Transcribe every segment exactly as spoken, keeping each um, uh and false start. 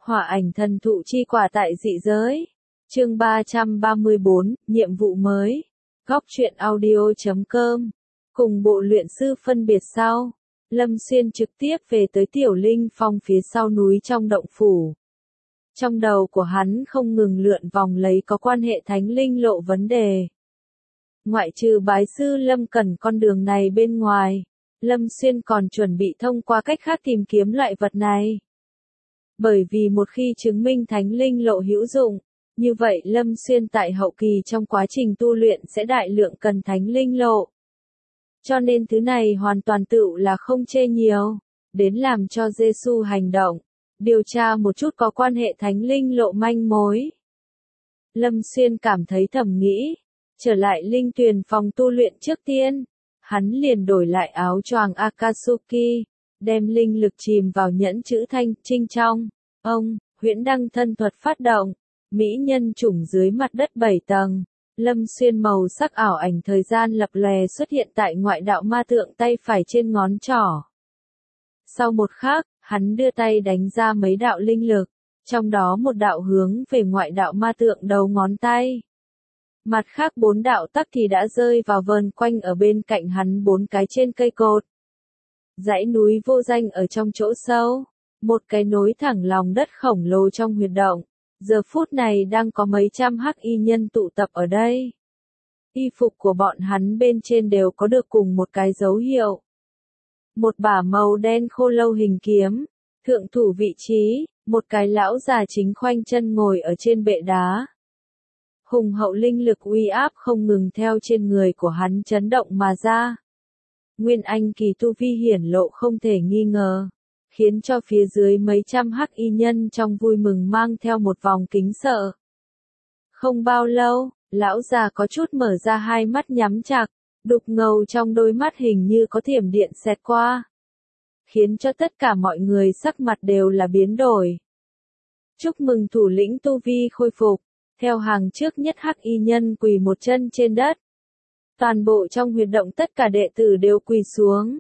Hỏa ảnh thần thụ chi quả tại dị giới. Chương ba trăm ba mươi bốn, nhiệm vụ mới. Góc truyện audio chấm com. Cùng bộ luyện sư phân biệt sau. Lâm Xuyên trực tiếp về tới Tiểu Linh Phong phía sau núi trong động phủ. Trong đầu của hắn không ngừng lượn vòng lấy có quan hệ thánh linh lộ vấn đề. Ngoại trừ bái sư Lâm cần con đường này bên ngoài, Lâm Xuyên còn chuẩn bị thông qua cách khác tìm kiếm loại vật này. Bởi vì một khi chứng minh thánh linh lộ hữu dụng, như vậy Lâm Xuyên tại hậu kỳ trong quá trình tu luyện sẽ đại lượng cần thánh linh lộ. Cho nên thứ này hoàn toàn tựu là không chê nhiều, đến làm cho Giê-xu hành động, điều tra một chút có quan hệ thánh linh lộ manh mối. Lâm Xuyên cảm thấy thầm nghĩ, trở lại linh tuyền phòng tu luyện trước tiên, hắn liền đổi lại áo choàng Akatsuki, đem linh lực chìm vào nhẫn chữ thanh trinh trong. Ông, huyễn đăng thân thuật phát động, mỹ nhân chủng dưới mặt đất bảy tầng. Lâm Xuyên màu sắc ảo ảnh thời gian lập lòe xuất hiện tại ngoại đạo ma tượng tay phải trên ngón trỏ. Sau một khắc, hắn đưa tay đánh ra mấy đạo linh lực, trong đó một đạo hướng về ngoại đạo ma tượng đầu ngón tay. Mặt khác bốn đạo tắc thì đã rơi vào vờn quanh ở bên cạnh hắn bốn cái trên cây cột. Dãy núi vô danh ở trong chỗ sâu, một cái nối thẳng lòng đất khổng lồ trong huyệt động. Giờ phút này đang có mấy trăm hắc y nhân tụ tập ở đây. Y phục của bọn hắn bên trên đều có được cùng một cái dấu hiệu. Một bả màu đen khô lâu hình kiếm, thượng thủ vị trí, một cái lão già chính khoanh chân ngồi ở trên bệ đá. Hùng hậu linh lực uy áp không ngừng theo trên người của hắn chấn động mà ra. Nguyên anh kỳ tu vi hiển lộ không thể nghi ngờ, khiến cho phía dưới mấy trăm hắc y nhân trong vui mừng mang theo một vòng kính sợ. Không bao lâu, lão già có chút mở ra hai mắt nhắm chặt, đục ngầu trong đôi mắt hình như có thiểm điện xẹt qua, khiến cho tất cả mọi người sắc mặt đều là biến đổi. Chúc mừng thủ lĩnh tu vi khôi phục, theo hàng trước nhất hắc y nhân quỳ một chân trên đất. Toàn bộ trong huyệt động tất cả đệ tử đều quỳ xuống.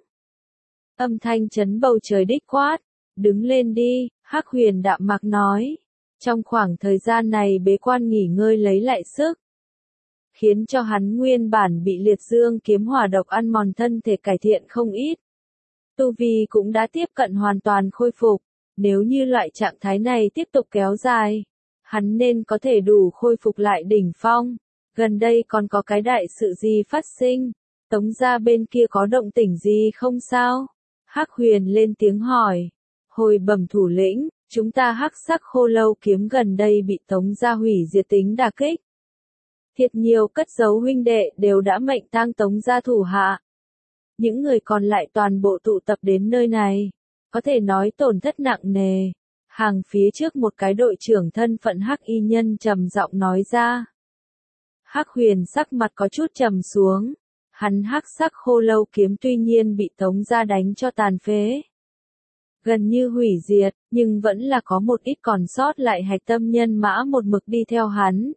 Âm thanh chấn bầu trời đích quát, đứng lên đi, Hắc Huyền đạm mạc nói. Trong khoảng thời gian này bế quan nghỉ ngơi lấy lại sức, khiến cho hắn nguyên bản bị liệt dương kiếm hỏa độc ăn mòn thân thể cải thiện không ít. Tu vi cũng đã tiếp cận hoàn toàn khôi phục, nếu như loại trạng thái này tiếp tục kéo dài, hắn nên có thể đủ khôi phục lại đỉnh phong. Gần đây còn có cái đại sự gì phát sinh, Tống gia bên kia có động tĩnh gì không sao? Hắc Huyền lên tiếng hỏi. Hồi bẩm thủ lĩnh, chúng ta hắc sắc khô lâu kiếm gần đây bị Tống gia hủy diệt tính đả kích. Thiệt nhiều cất giấu huynh đệ đều đã mệnh tang Tống gia thủ hạ. Những người còn lại toàn bộ tụ tập đến nơi này, có thể nói tổn thất nặng nề. Hàng phía trước một cái đội trưởng thân phận hắc y nhân trầm giọng nói ra. Hắc Huyền sắc mặt có chút trầm xuống. Hắn hắc sắc khô lâu kiếm tuy nhiên bị Tống gia đánh cho tàn phế, gần như hủy diệt, nhưng vẫn là có một ít còn sót lại hạch tâm nhân mã một mực đi theo hắn.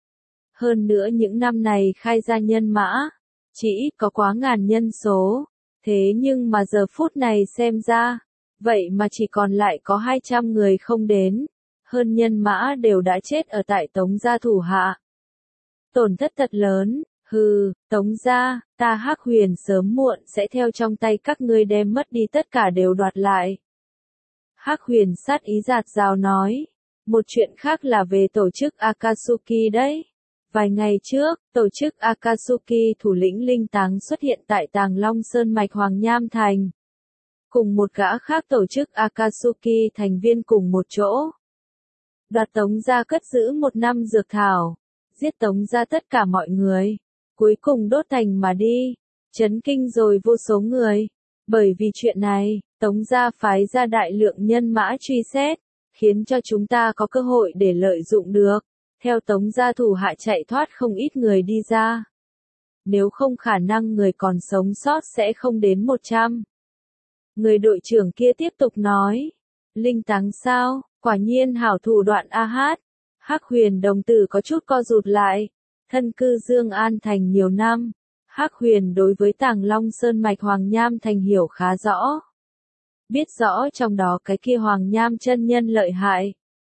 Hơn nữa những năm này khai ra nhân mã, chỉ ít có quá ngàn nhân số, thế nhưng mà giờ phút này xem ra, vậy mà chỉ còn lại có hai trăm người không đến, hơn nhân mã đều đã chết ở tại Tống gia thủ hạ. Tổn thất thật lớn. Hừ, Tống gia, ta Hắc Huyền sớm muộn sẽ theo trong tay các ngươi đem mất đi tất cả đều đoạt lại. Hắc Huyền sát ý giạt rào nói. Một chuyện khác là về tổ chức Akatsuki đấy. Vài ngày trước, tổ chức Akatsuki thủ lĩnh Linh Táng xuất hiện tại Tàng Long Sơn Mạch Hoàng Nham Thành. Cùng một gã khác tổ chức Akatsuki thành viên cùng một chỗ. Đoạt Tống gia cất giữ một năm dược thảo. Giết Tống gia tất cả mọi người. Cuối cùng đốt thành mà đi, chấn kinh rồi vô số người. Bởi vì chuyện này, Tống gia phái ra đại lượng nhân mã truy xét, khiến cho chúng ta có cơ hội để lợi dụng được. Theo Tống gia thủ hạ chạy thoát không ít người đi ra. Nếu không khả năng người còn sống sót sẽ không đến một trăm. Người đội trưởng kia tiếp tục nói. Linh Táng sao, quả nhiên hảo thủ đoạn a hát. Hắc Huyền đồng tử có chút co rụt lại. Thân cư Dương An Thành nhiều năm, Hắc Huyền đối với Tàng Long Sơn Mạch Hoàng Nham Thành hiểu khá rõ. Biết rõ trong đó cái kia Hoàng Nham chân nhân lợi hại,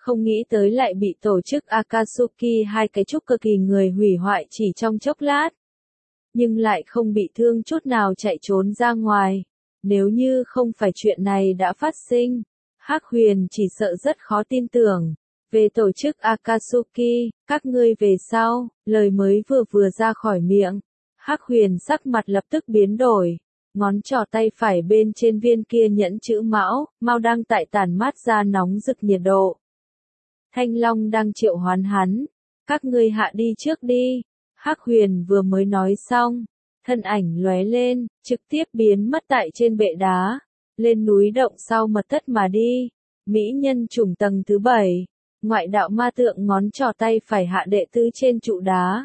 Không nghĩ tới lại bị tổ chức Akatsuki hai cái trúc cơ kỳ người hủy hoại chỉ trong chốc lát. Nhưng lại không bị thương chút nào chạy trốn ra ngoài. Nếu như không phải chuyện này đã phát sinh, Hắc Huyền chỉ sợ rất khó tin tưởng. Về tổ chức Akatsuki, các ngươi về sau, lời mới vừa vừa ra khỏi miệng. Hắc Huyền sắc mặt lập tức biến đổi. Ngón trỏ tay phải bên trên viên kia nhẫn chữ mão, mau đang tại tản mát ra nóng rực nhiệt độ. Thanh Long đang triệu hoán hắn. Các ngươi hạ đi trước đi. Hắc Huyền vừa mới nói xong, thân ảnh lóe lên, trực tiếp biến mất tại trên bệ đá, lên núi động sau mật thất mà đi. Mỹ nhân chủng tầng thứ bảy, ngoại đạo ma tượng ngón trỏ tay phải hạ đệ tứ trên trụ đá.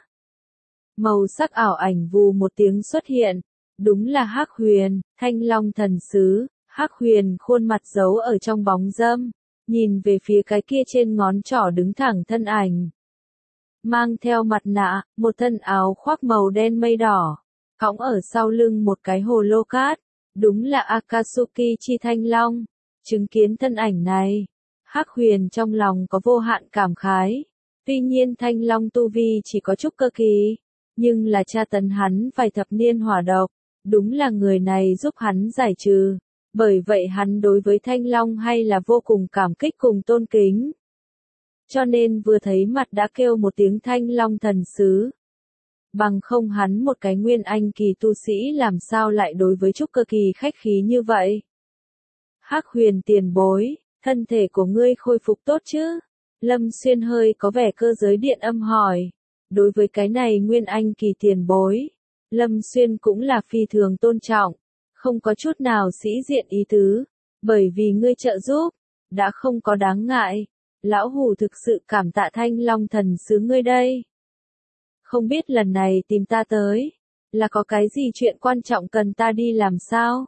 Màu sắc ảo ảnh vù một tiếng xuất hiện, đúng là Hắc Huyền, Thanh Long thần sứ. Hắc Huyền khuôn mặt giấu ở trong bóng râm, nhìn về phía cái kia trên ngón trỏ đứng thẳng thân ảnh. Mang theo mặt nạ, một thân áo khoác màu đen mây đỏ, cõng ở sau lưng một cái hồ lô cát, đúng là Akatsuki chi Thanh Long. Chứng kiến thân ảnh này, Hắc Huyền trong lòng có vô hạn cảm khái. Tuy nhiên Thanh Long tu vi chỉ có trúc cơ kỳ, nhưng là tra tấn hắn vài thập niên hỏa độc, đúng là người này giúp hắn giải trừ. Bởi vậy hắn đối với Thanh Long hay là vô cùng cảm kích cùng tôn kính. Cho nên vừa thấy mặt đã kêu một tiếng Thanh Long thần sứ. Bằng không hắn một cái nguyên anh kỳ tu sĩ làm sao lại đối với trúc cơ kỳ khách khí như vậy. Hắc Huyền tiền bối, thân thể của ngươi khôi phục tốt chứ? Lâm Xuyên hơi có vẻ cơ giới điện âm hỏi. Đối với cái này nguyên anh kỳ tiền bối, Lâm Xuyên cũng là phi thường tôn trọng, không có chút nào sĩ diện ý tứ, bởi vì ngươi trợ giúp, đã không có đáng ngại. Lão hủ thực sự cảm tạ Thanh Long thần sứ ngươi đây. Không biết lần này tìm ta tới, là có cái gì chuyện quan trọng cần ta đi làm sao?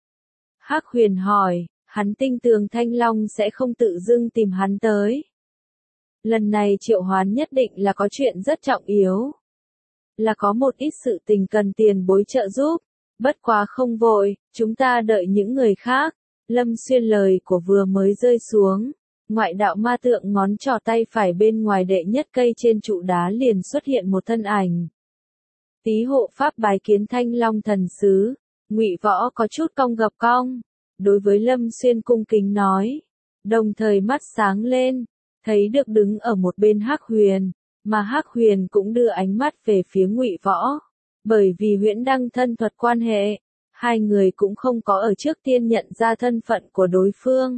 Hắc Huyền hỏi, hắn tin tưởng Thanh Long sẽ không tự dưng tìm hắn tới. Lần này triệu hoán nhất định là có chuyện rất trọng yếu. Là có một ít sự tình cần tiền bối trợ giúp, bất quá không vội, chúng ta đợi những người khác. Lâm Xuyên lời của vừa mới rơi xuống. Ngoại đạo ma tượng ngón trỏ tay phải bên ngoài đệ nhất cây trên trụ đá liền xuất hiện một thân ảnh. Tý hộ pháp bái kiến Thanh Long thần sứ. Ngụy Võ có chút cong gập cong, đối với Lâm Xuyên cung kính nói, đồng thời mắt sáng lên, thấy được đứng ở một bên Hắc Huyền, mà Hắc Huyền cũng đưa ánh mắt về phía Ngụy Võ, bởi vì huyễn đăng thân thuật quan hệ, hai người cũng không có ở trước tiên nhận ra thân phận của đối phương.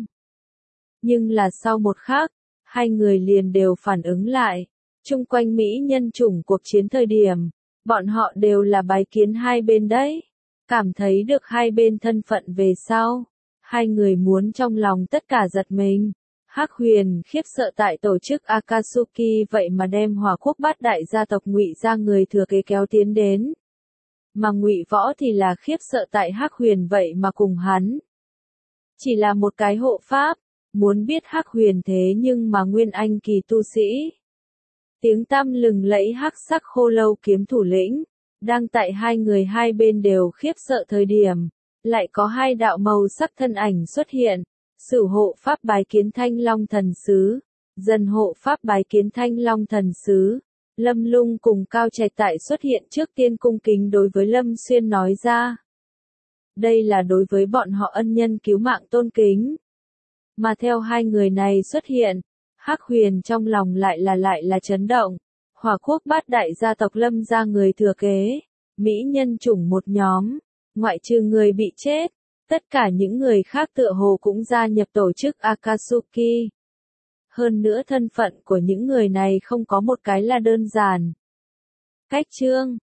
Nhưng là sau một khắc, hai người liền đều phản ứng lại, chung quanh Mỹ nhân chủng cuộc chiến thời điểm, bọn họ đều là bái kiến hai bên đấy, cảm thấy được hai bên thân phận về sau, hai người muốn trong lòng tất cả giật mình. Hắc Huyền khiếp sợ tại tổ chức Akatsuki vậy mà đem Hỏa Quốc bát đại gia tộc Ngụy gia người thừa kế kéo tiến đến, mà Ngụy Võ thì là khiếp sợ tại Hắc Huyền vậy mà cùng hắn chỉ là một cái hộ pháp. Muốn biết Hắc Huyền thế nhưng mà nguyên anh kỳ tu sĩ. Tiếng tăm lừng lẫy hắc sắc khô lâu kiếm thủ lĩnh, đang tại hai người hai bên đều khiếp sợ thời điểm, lại có hai đạo màu sắc thân ảnh xuất hiện. Sử hộ pháp bái kiến Thanh Long thần sứ, dân hộ pháp bái kiến Thanh Long thần sứ. Lâm Lung cùng Cao Trạch tại xuất hiện trước tiên cung kính đối với Lâm Xuyên nói ra. Đây là đối với bọn họ ân nhân cứu mạng tôn kính. Mà theo hai người này xuất hiện, Hắc Huyền trong lòng lại là lại là chấn động. Hỏa Quốc bát đại gia tộc Lâm gia người thừa kế, Mỹ nhân chủng một nhóm, ngoại trừ người bị chết, tất cả những người khác tựa hồ cũng gia nhập tổ chức Akatsuki. Hơn nữa thân phận của những người này không có một cái là đơn giản. Cách chương